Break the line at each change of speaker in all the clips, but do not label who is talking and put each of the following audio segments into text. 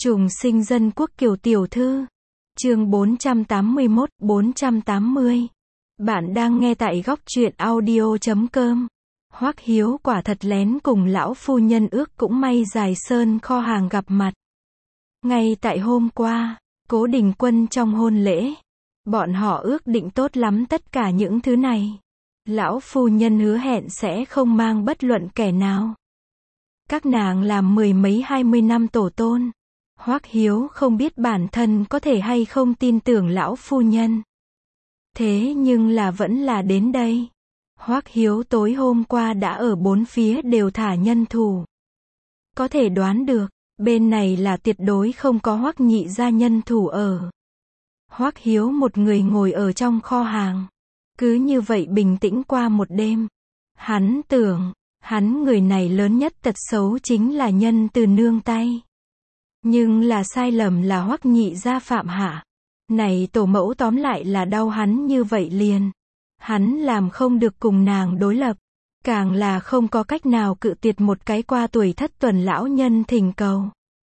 Trùng sinh dân quốc Kiều tiểu thư. Chương 480. Bạn đang nghe tại góc truyện audio.com. Hoắc Hiếu quả thật lén cùng lão phu nhân ước cũng may Dài Sơn kho hàng gặp mặt. Ngay tại hôm qua, Cố Đình Quân trong hôn lễ, bọn họ ước định tốt lắm tất cả những thứ này. Lão phu nhân hứa hẹn sẽ không mang bất luận kẻ nào. Các nàng làm mười mấy 20 năm tổ tôn. Hoắc Hiếu không biết bản thân có thể hay không tin tưởng lão phu nhân. Thế nhưng là vẫn là đến đây. Hoắc Hiếu tối hôm qua đã ở bốn phía đều thả nhân thủ. Có thể đoán được, bên này là tuyệt đối không có Hoắc nhị gia nhân thủ ở. Hoắc Hiếu một người ngồi ở trong kho hàng. Cứ như vậy bình tĩnh qua một đêm. Hắn tưởng, hắn người này lớn nhất tật xấu chính là nhân từ nương tay. Nhưng là sai lầm là Hoắc nhị gia phạm hạ. Này tổ mẫu tóm lại là đau hắn như vậy liền. Hắn làm không được cùng nàng đối lập. Càng là không có cách nào cự tuyệt một cái qua tuổi thất tuần lão nhân thỉnh cầu.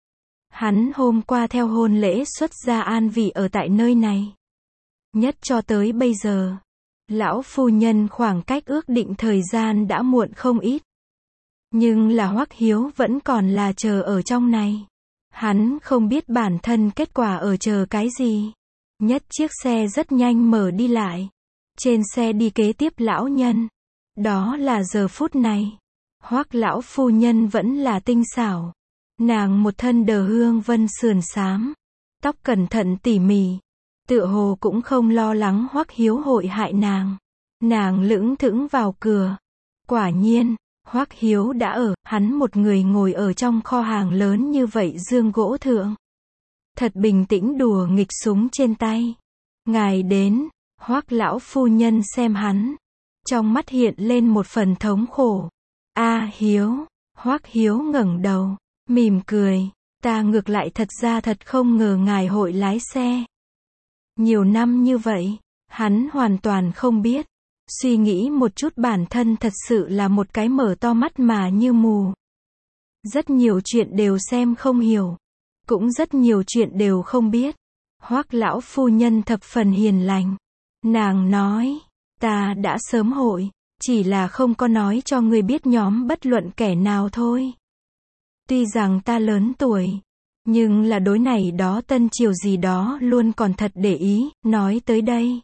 Hắn hôm qua theo hôn lễ xuất gia an vị ở tại nơi này. Nhất cho tới bây giờ. Lão phu nhân khoảng cách ước định thời gian đã muộn không ít. Nhưng là Hoắc Hiếu vẫn còn là chờ ở trong này. Hắn không biết bản thân kết quả ở chờ cái gì. Nhất chiếc xe rất nhanh mở đi lại. Trên xe đi kế tiếp lão nhân. Đó là giờ phút này. Hoắc lão phu nhân vẫn là tinh xảo. Nàng một thân đờ hương vân sườn xám. Tóc cẩn thận tỉ mỉ. Tựa hồ cũng không lo lắng Hoắc Hiếu hội hại nàng. Nàng lững thững vào cửa. Quả nhiên, Hoắc Hiếu đã ở, hắn một người ngồi ở trong kho hàng lớn như vậy dương gỗ thượng. Thật bình tĩnh đùa nghịch súng trên tay. Ngài đến, Hoắc lão phu nhân xem hắn. Trong mắt hiện lên một phần thống khổ. A Hiếu, Hoắc Hiếu ngẩng đầu, mỉm cười. Ta ngược lại thật ra thật không ngờ ngài hội lái xe. Nhiều năm như vậy, hắn hoàn toàn không biết. Suy nghĩ một chút bản thân thật sự là một cái mở to mắt mà như mù. Rất nhiều chuyện đều xem không hiểu. Cũng rất nhiều chuyện đều không biết. Hoắc lão phu nhân thập phần hiền lành. Nàng nói, ta đã sớm hội, chỉ là không có nói cho người biết nhóm bất luận kẻ nào thôi. Tuy rằng ta lớn tuổi, nhưng là đối này đó tân triều gì đó luôn còn thật để ý, nói tới đây.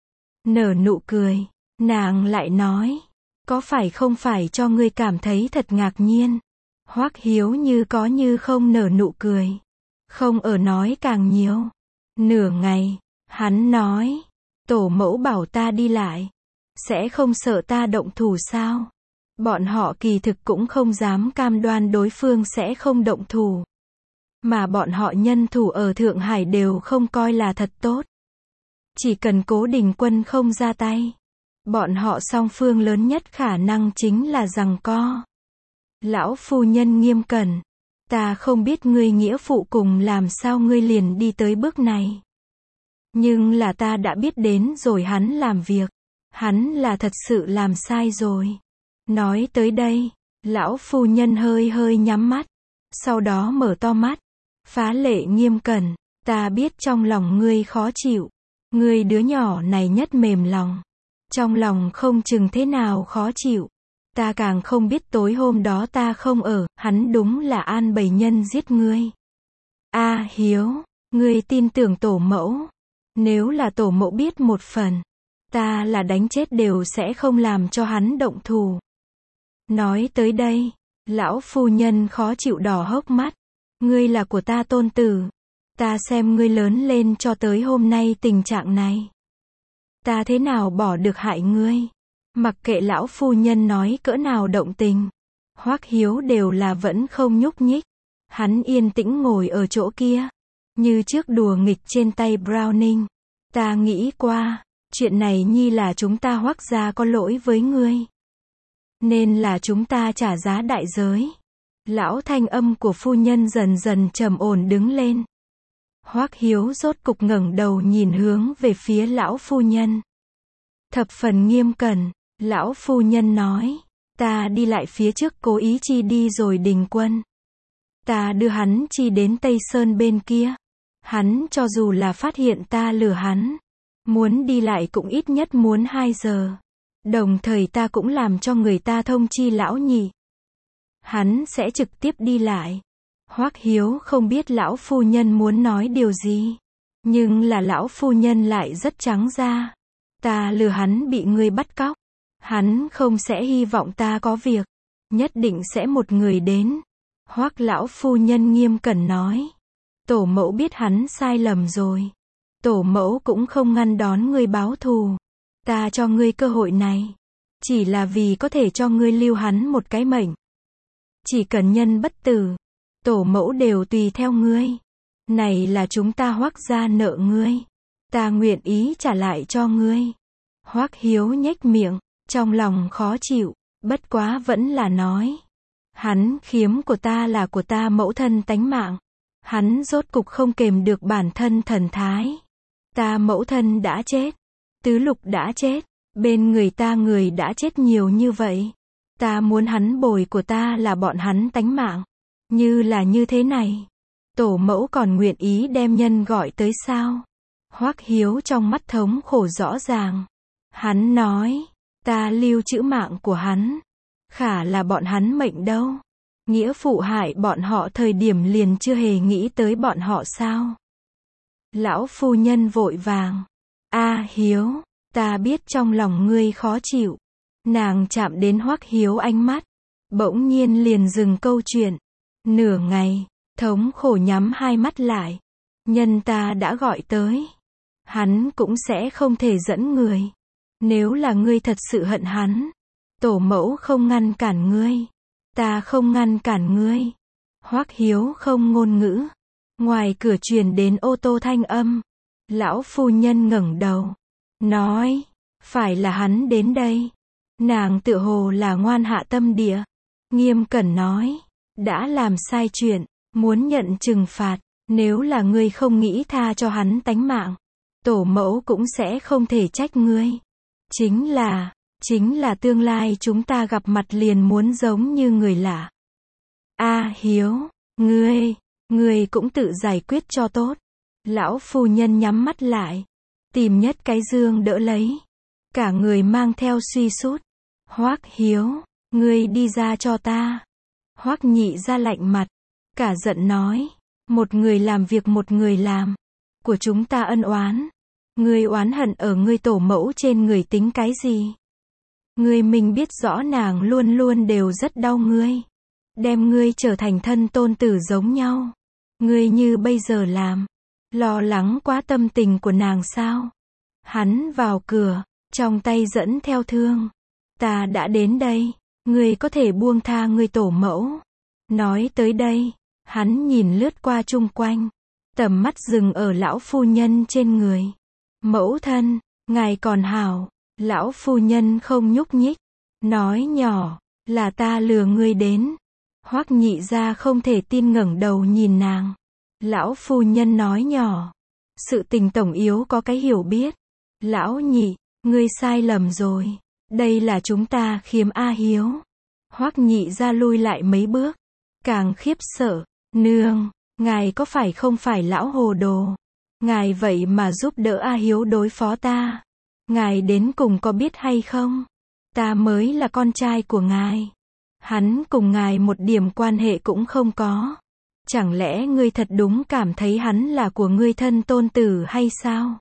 Nở nụ cười, nàng lại nói, có phải không phải cho ngươi cảm thấy thật ngạc nhiên. Hoắc Hiếu như có như không nở nụ cười. Không ở nói càng nhiều. Nửa ngày, hắn nói, tổ mẫu bảo ta đi lại. Sẽ không sợ ta động thủ sao? Bọn họ kỳ thực cũng không dám cam đoan đối phương sẽ không động thủ. Mà bọn họ nhân thủ ở Thượng Hải đều không coi là thật tốt. Chỉ cần Cố Đình Quân không ra tay. Bọn họ song phương lớn nhất khả năng chính là giằng co. Lão phu nhân nghiêm cẩn. Ta không biết ngươi nghĩa phụ cùng làm sao ngươi liền đi tới bước này. Nhưng là ta đã biết đến rồi hắn làm việc. Hắn là thật sự làm sai rồi. Nói tới đây, lão phu nhân hơi hơi nhắm mắt. Sau đó mở to mắt. Phá lệ nghiêm cẩn. Ta biết trong lòng ngươi khó chịu. Ngươi đứa nhỏ này nhất mềm lòng. Trong lòng không chừng thế nào khó chịu. Ta càng không biết tối hôm đó ta không ở, hắn đúng là an bầy nhân giết ngươi. A Hiếu, ngươi tin tưởng tổ mẫu. Nếu là tổ mẫu biết một phần, ta là đánh chết đều sẽ không làm cho hắn động thủ. Nói tới đây, lão phu nhân khó chịu đỏ hốc mắt. Ngươi là của ta tôn tử. Ta xem ngươi lớn lên cho tới hôm nay tình trạng này. Ta thế nào bỏ được hại ngươi. Mặc kệ lão phu nhân nói cỡ nào động tình. Hoắc Hiếu đều là vẫn không nhúc nhích. Hắn yên tĩnh ngồi ở chỗ kia. Như trước đùa nghịch trên tay Browning. Ta nghĩ qua. Chuyện này nhi là chúng ta Hoắc gia có lỗi với ngươi. Nên là chúng ta trả giá đại giới. Lão thanh âm của phu nhân dần dần trầm ổn đứng lên. Hoắc Hiếu rốt cục ngẩng đầu nhìn hướng về phía lão phu nhân. Thập phần nghiêm cẩn, lão phu nhân nói, ta đi lại phía trước cố ý chi đi rồi Đình Quân. Ta đưa hắn chi đến Tây Sơn bên kia. Hắn cho dù là phát hiện ta lừa hắn, muốn đi lại cũng ít nhất muốn 2 giờ. Đồng thời ta cũng làm cho người ta thông chi lão nhị. Hắn sẽ trực tiếp đi lại. Hoắc Hiếu không biết lão phu nhân muốn nói điều gì. Nhưng là lão phu nhân lại rất trắng ra. Ta lừa hắn bị ngươi bắt cóc. Hắn không sẽ hy vọng ta có việc. Nhất định sẽ một người đến. Hoắc lão phu nhân nghiêm cẩn nói. Tổ mẫu biết hắn sai lầm rồi. Tổ mẫu cũng không ngăn đón ngươi báo thù. Ta cho ngươi cơ hội này. Chỉ là vì có thể cho ngươi lưu hắn một cái mệnh. Chỉ cần nhân bất tử. Tổ mẫu đều tùy theo ngươi. Này là chúng ta Hoắc gia nợ ngươi. Ta nguyện ý trả lại cho ngươi. Hoắc Hiếu nhếch miệng, trong lòng khó chịu, bất quá vẫn là nói. Hắn khiếm của ta là của ta mẫu thân tánh mạng. Hắn rốt cục không kềm được bản thân thần thái. Ta mẫu thân đã chết. Tứ Lục đã chết. Bên người ta người đã chết nhiều như vậy. Ta muốn hắn bồi của ta là bọn hắn tánh mạng. Như là như thế này. Tổ mẫu còn nguyện ý đem nhân gọi tới sao? Hoắc Hiếu trong mắt thống khổ rõ ràng. Hắn nói, ta lưu trữ mạng của hắn. Khả là bọn hắn mệnh đâu? Nghĩa phụ hại bọn họ thời điểm liền chưa hề nghĩ tới bọn họ sao? Lão phu nhân vội vàng. Hiếu, ta biết trong lòng ngươi khó chịu. Nàng chạm đến Hoắc Hiếu ánh mắt. Bỗng nhiên liền dừng câu chuyện. Nửa ngày, thống khổ nhắm hai mắt lại. Nhân ta đã gọi tới. Hắn cũng sẽ không thể dẫn người. Nếu là ngươi thật sự hận hắn. Tổ mẫu không ngăn cản ngươi. Ta không ngăn cản ngươi. Hoắc Hiếu không ngôn ngữ. Ngoài cửa truyền đến ô tô thanh âm. Lão phu nhân ngẩng đầu. Nói. Phải là hắn đến đây. Nàng tựa hồ là ngoan hạ tâm địa. Nghiêm cẩn nói. Đã làm sai chuyện. Muốn nhận trừng phạt. Nếu là ngươi không nghĩ tha cho hắn tánh mạng. Tổ mẫu cũng sẽ không thể trách ngươi. Chính là tương lai chúng ta gặp mặt liền muốn giống như người lạ. Hiếu, ngươi cũng tự giải quyết cho tốt. Lão phu nhân nhắm mắt lại. Tìm nhất cái dương đỡ lấy. Cả người mang theo suy sút. Hoắc Hiếu, ngươi đi ra cho ta. Hoắc nhị ra lạnh mặt. Cả giận nói. Một người làm việc một người làm. Của chúng ta ân oán. Ngươi oán hận ở ngươi tổ mẫu trên người tính cái gì? Ngươi mình biết rõ nàng luôn luôn đều rất đau ngươi. Đem ngươi trở thành thân tôn tử giống nhau. Ngươi như bây giờ làm. Lo lắng quá tâm tình của nàng sao? Hắn vào cửa, trong tay dẫn theo thương. Ta đã đến đây. Ngươi có thể buông tha ngươi tổ mẫu. Nói tới đây, hắn nhìn lướt qua chung quanh. Tầm mắt dừng ở lão phu nhân trên người. Mẫu thân, ngài còn hảo. Lão phu nhân không nhúc nhích. Nói nhỏ, là ta lừa ngươi đến. Hoắc nhị ra không thể tin ngẩng đầu nhìn nàng. Lão phu nhân nói nhỏ. Sự tình tổng yếu có cái hiểu biết. Lão nhị, ngươi sai lầm rồi. Đây là chúng ta khiếm Hiếu. Hoắc nhị ra lui lại mấy bước. Càng khiếp sợ. Nương, ngài có phải không phải lão hồ đồ? Ngài vậy mà giúp đỡ Hiếu đối phó ta. Ngài đến cùng có biết hay không? Ta mới là con trai của ngài. Hắn cùng ngài một điểm quan hệ cũng không có. Chẳng lẽ ngươi thật đúng cảm thấy hắn là của ngươi thân tôn tử hay sao?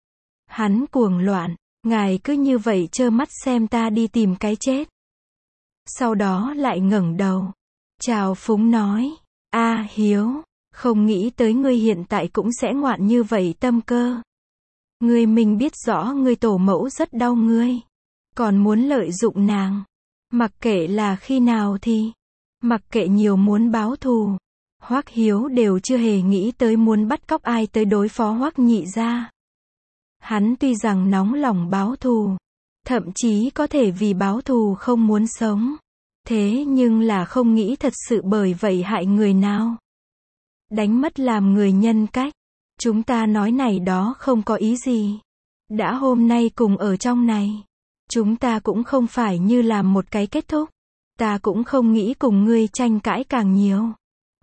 Hắn cuồng loạn, ngài cứ như vậy trơ mắt xem ta đi tìm cái chết. Sau đó lại ngẩng đầu. Chào phúng nói. Hiếu, không nghĩ tới ngươi hiện tại cũng sẽ ngoạn như vậy tâm cơ. Ngươi mình biết rõ ngươi tổ mẫu rất đau ngươi. Còn muốn lợi dụng nàng. Mặc kệ là khi nào thì. Mặc kệ nhiều muốn báo thù. Hoắc Hiếu đều chưa hề nghĩ tới muốn bắt cóc ai tới đối phó Hoắc nhị gia. Hắn tuy rằng nóng lòng báo thù. Thậm chí có thể vì báo thù không muốn sống. Thế nhưng là không nghĩ thật sự bởi vậy hại người nào. Đánh mất làm người nhân cách. Chúng ta nói này đó không có ý gì. Đã hôm nay cùng ở trong này. Chúng ta cũng không phải như làm một cái kết thúc. Ta cũng không nghĩ cùng ngươi tranh cãi càng nhiều.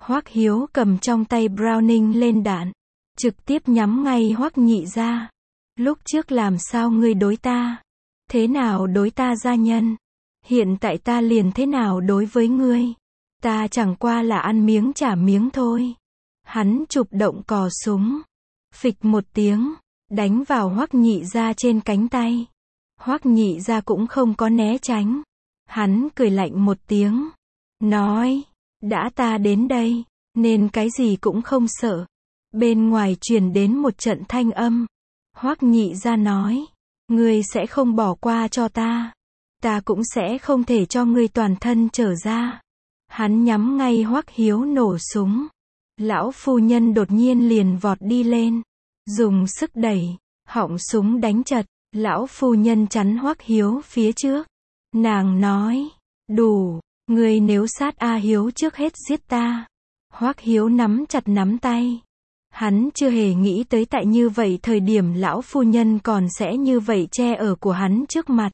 Hoắc Hiếu cầm trong tay Browning lên đạn, trực tiếp nhắm ngay Hoắc Nhị Gia. Lúc trước làm sao ngươi đối ta? Thế nào đối ta gia nhân? Hiện tại ta liền thế nào đối với ngươi? Ta chẳng qua là ăn miếng trả miếng thôi. Hắn chụp động cò súng. Phịch một tiếng, đánh vào Hoắc Nhị Gia trên cánh tay. Hoắc Nhị Gia cũng không có né tránh. Hắn cười lạnh một tiếng. Nói, đã ta đến đây, nên cái gì cũng không sợ. Bên ngoài truyền đến một trận thanh âm. Hoắc Nhị Gia nói, ngươi sẽ không bỏ qua cho ta. Ta cũng sẽ không thể cho ngươi toàn thân trở ra. Hắn nhắm ngay Hoắc Hiếu nổ súng. Lão phu nhân đột nhiên liền vọt đi lên, dùng sức đẩy, họng súng đánh chật. Lão phu nhân chắn Hoắc Hiếu phía trước. Nàng nói, đủ, ngươi nếu sát A Hiếu trước hết giết ta. Hoắc Hiếu nắm chặt nắm tay. Hắn chưa hề nghĩ tới tại như vậy thời điểm lão phu nhân còn sẽ như vậy che ở của hắn trước mặt.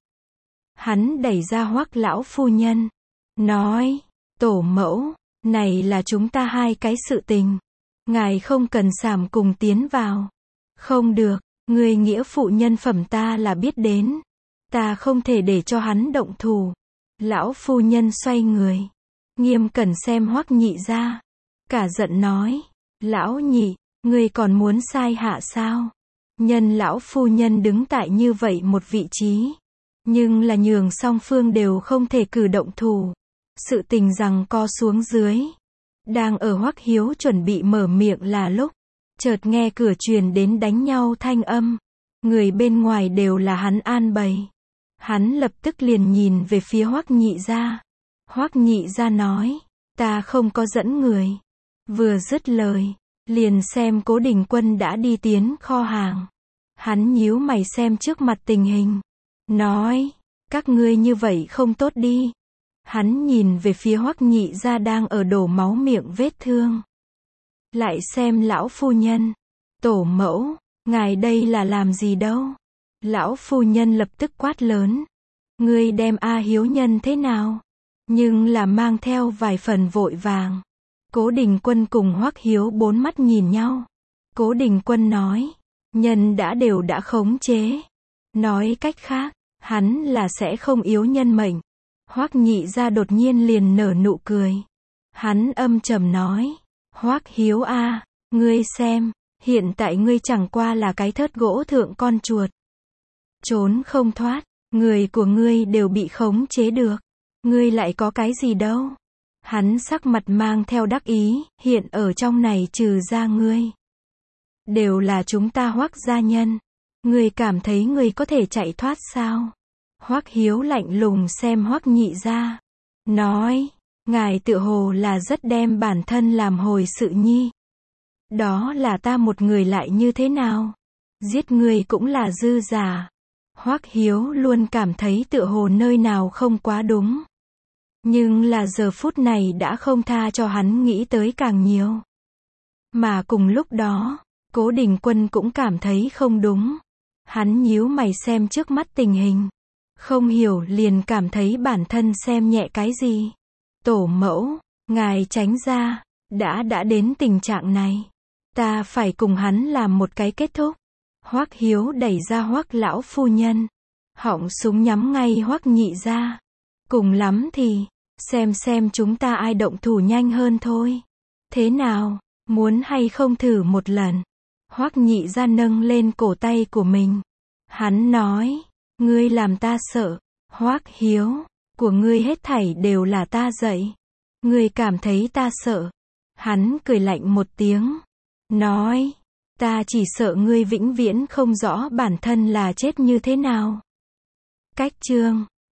Hắn đẩy ra Hoắc lão phu nhân, nói, tổ mẫu, này là chúng ta hai cái sự tình. Ngài không cần xàm cùng tiến vào. Không được, người nghĩa phụ nhân phẩm ta là biết đến. Ta không thể để cho hắn động thủ. Lão phu nhân xoay người, nghiêm cẩn xem Hoắc Nhị Gia, cả giận nói, lão nhị, ngươi còn muốn sai hạ sao? Nhân lão phu nhân đứng tại như vậy một vị trí, nhưng là nhường song phương đều không thể cử động thủ. Sự tình giằng co xuống dưới. Đang ở Hoắc Hiếu chuẩn bị mở miệng là lúc, chợt nghe cửa truyền đến đánh nhau thanh âm. Người bên ngoài đều là hắn an bày. Hắn lập tức liền nhìn về phía Hoắc Nhị Gia. Hoắc Nhị Gia nói, ta không có dẫn người. Vừa dứt lời, liền xem Cố Đình Quân đã đi tiến kho hàng. Hắn nhíu mày xem trước mặt tình hình. Nói, các ngươi như vậy không tốt đi. Hắn nhìn về phía Hoắc Nhị Gia đang ở đổ máu miệng vết thương. Lại xem lão phu nhân. Tổ mẫu, ngài đây là làm gì đâu? Lão phu nhân lập tức quát lớn. Ngươi đem A Hiếu nhân thế nào? Nhưng là mang theo vài phần vội vàng. Cố Đình Quân cùng Hoắc Hiếu bốn mắt nhìn nhau. Cố Đình Quân nói, nhân đều đã khống chế. Nói cách khác, hắn là sẽ không yếu nhân mệnh. Hoắc Nhị Gia đột nhiên liền nở nụ cười. Hắn âm trầm nói, Hoắc Hiếu a, ngươi xem, hiện tại ngươi chẳng qua là cái thớt gỗ thượng con chuột. Trốn không thoát, người của ngươi đều bị khống chế được. Ngươi lại có cái gì đâu. Hắn sắc mặt mang theo đắc ý, hiện ở trong này trừ ra ngươi. Đều là chúng ta Hoắc gia nhân. Ngươi cảm thấy ngươi có thể chạy thoát sao? Hoắc Hiếu lạnh lùng xem Hoắc Nhị Gia. Nói, ngài tựa hồ là rất đem bản thân làm hồi sự nhi. Đó là ta một người lại như thế nào? Giết người cũng là dư giả. Hoắc Hiếu luôn cảm thấy tựa hồ nơi nào không quá đúng. Nhưng là giờ phút này đã không tha cho hắn nghĩ tới càng nhiều. Mà cùng lúc đó, Cố Đình Quân cũng cảm thấy không đúng. Hắn nhíu mày xem trước mắt tình hình. Không hiểu liền cảm thấy bản thân xem nhẹ cái gì. Tổ mẫu, ngài tránh ra, đã đến tình trạng này. Ta phải cùng hắn làm một cái kết thúc. Hoắc Hiếu đẩy ra Hoắc lão phu nhân. Họng súng nhắm ngay Hoắc Nhị Gia. Cùng lắm thì, xem chúng ta ai động thủ nhanh hơn thôi. Thế nào, muốn hay không thử một lần? Hoắc Nhị Gia nâng lên cổ tay của mình. Hắn nói, ngươi làm ta sợ. Hoắc Hiếu, của ngươi hết thảy đều là ta dạy. Ngươi cảm thấy ta sợ. Hắn cười lạnh một tiếng. Nói, ta chỉ sợ ngươi vĩnh viễn không rõ bản thân là chết như thế nào. Cách chương